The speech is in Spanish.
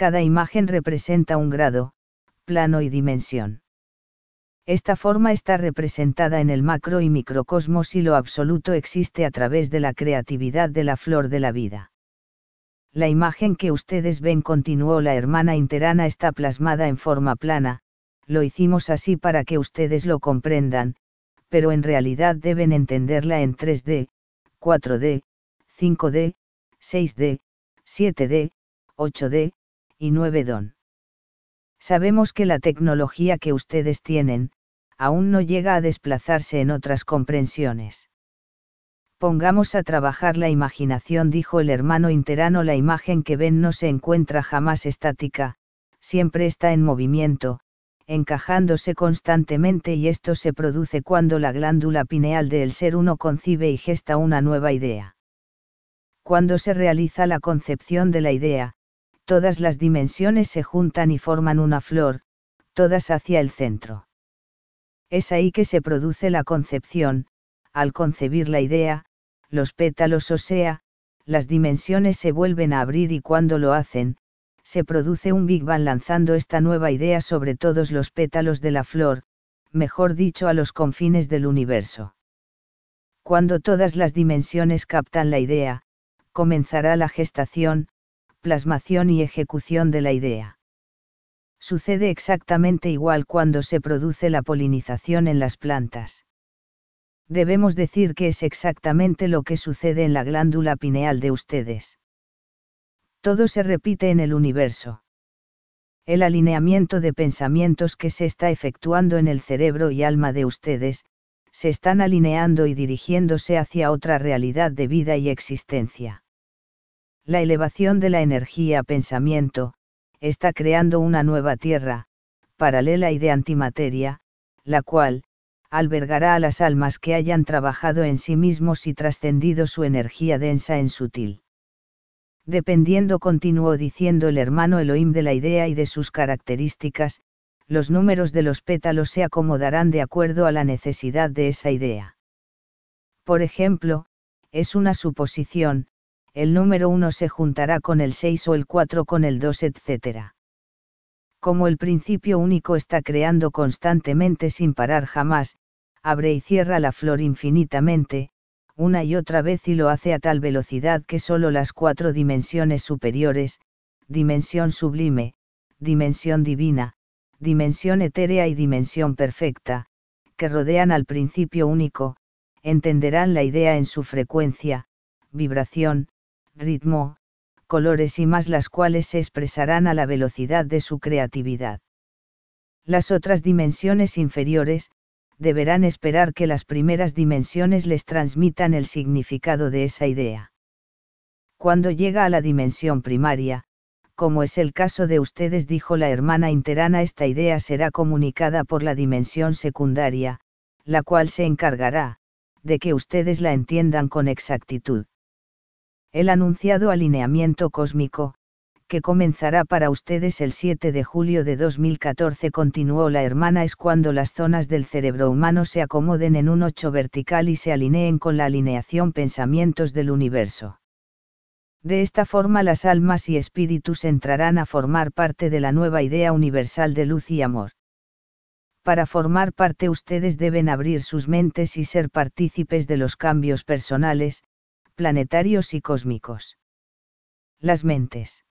Cada imagen representa un grado, plano y dimensión. Esta forma está representada en el macro y microcosmos y lo absoluto existe a través de la creatividad de la flor de la vida. La imagen que ustedes ven, continuó la hermana interana, está plasmada en forma plana. Lo hicimos así para que ustedes lo comprendan, pero en realidad deben entenderla en 3D, 4D, 5D, 6D, 7D, 8D, y 9D. Sabemos que la tecnología que ustedes tienen, aún no llega a desplazarse en otras comprensiones. Pongamos a trabajar la imaginación, dijo el hermano interano. La imagen que ven no se encuentra jamás estática, siempre está en movimiento, encajándose constantemente, y esto se produce cuando la glándula pineal del ser uno concibe y gesta una nueva idea. Cuando se realiza la concepción de la idea, todas las dimensiones se juntan y forman una flor, todas hacia el centro. Es ahí que se produce la concepción. Al concebir la idea, los pétalos, o sea, las dimensiones se vuelven a abrir, y cuando lo hacen, se produce un Big Bang lanzando esta nueva idea sobre todos los pétalos de la flor, mejor dicho, a los confines del universo. Cuando todas las dimensiones captan la idea, comenzará la gestación, plasmación y ejecución de la idea. Sucede exactamente igual cuando se produce la polinización en las plantas. Debemos decir que es exactamente lo que sucede en la glándula pineal de ustedes. Todo se repite en el universo. El alineamiento de pensamientos que se está efectuando en el cerebro y alma de ustedes, se están alineando y dirigiéndose hacia otra realidad de vida y existencia. La elevación de la energía pensamiento, está creando una nueva tierra, paralela y de antimateria, la cual, albergará a las almas que hayan trabajado en sí mismos y trascendido su energía densa en sutil. Dependiendo, continuó diciendo el hermano Elohim, de la idea y de sus características, los números de los pétalos se acomodarán de acuerdo a la necesidad de esa idea. Por ejemplo, es una suposición, el número 1 se juntará con el 6 o el 4 con el 2, etc. Como el principio único está creando constantemente sin parar jamás, abre y cierra la flor infinitamente, una y otra vez, y lo hace a tal velocidad que solo las 4 dimensiones superiores, dimensión sublime, dimensión divina, dimensión etérea y dimensión perfecta, que rodean al principio único, entenderán la idea en su frecuencia, vibración, ritmo, colores y más, las cuales se expresarán a la velocidad de su creatividad. Las otras dimensiones inferiores, deberán esperar que las primeras dimensiones les transmitan el significado de esa idea. Cuando llega a la dimensión primaria, como es el caso de ustedes, dijo la hermana interana, esta idea será comunicada por la dimensión secundaria, la cual se encargará de que ustedes la entiendan con exactitud. El anunciado alineamiento cósmico, que comenzará para ustedes el 7 de julio de 2014, continuó la hermana, es cuando las zonas del cerebro humano se acomoden en un 8 vertical y se alineen con la alineación pensamientos del universo. De esta forma las almas y espíritus entrarán a formar parte de la nueva idea universal de luz y amor. Para formar parte, ustedes deben abrir sus mentes y ser partícipes de los cambios personales, planetarios y cósmicos. Las mentes.